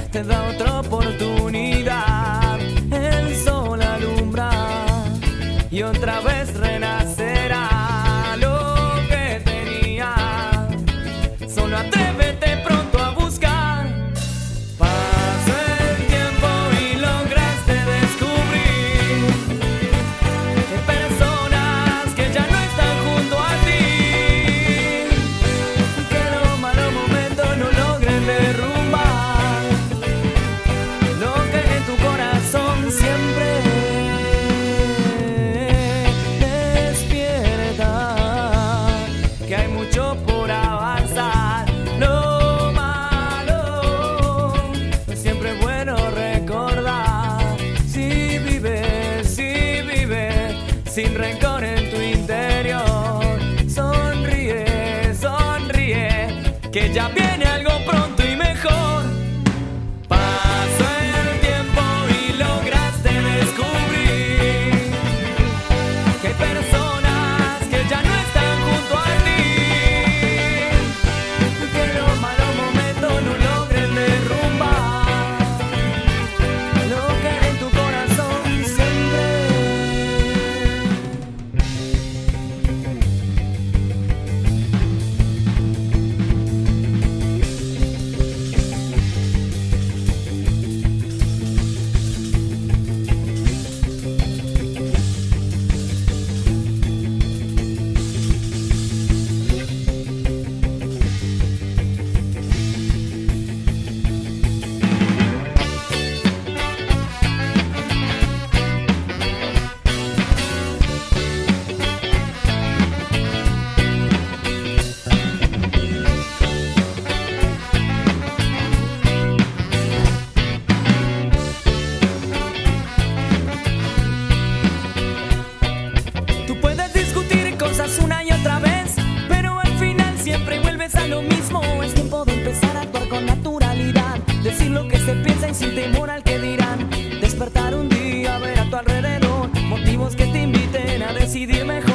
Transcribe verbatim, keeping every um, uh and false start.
te da otra oportunidad. El sol alumbra y otra vez renacerá lo que tenía. Solo atrévete pronto a buscar. Pasó el tiempo y lograste descubrir personas que ya no están junto a ti, que los malos momentos no logren derrumbar lo que en tu corazón siempre despierta, que hay mucho por avanzar. Lo malo siempre es bueno recordar. Si vives, si vives sin rencor en tu interior, sonríe, sonríe, que ya viene algo pronto y mejor. Pasó el tiempo y lograste descubrir que hay personas que ya no están junto a ti, que los malos momentos no logren derrumbar lo que en tu corazón siempre. Tú puedes discutir cosas una y otra vez, pero al final siempre vuelves a lo mismo. Es tiempo de empezar a actuar con naturalidad, decir lo que se piensa y sin temor al que dirán. Despertar un día, ver a tu alrededor motivos que te inviten a decidir mejor.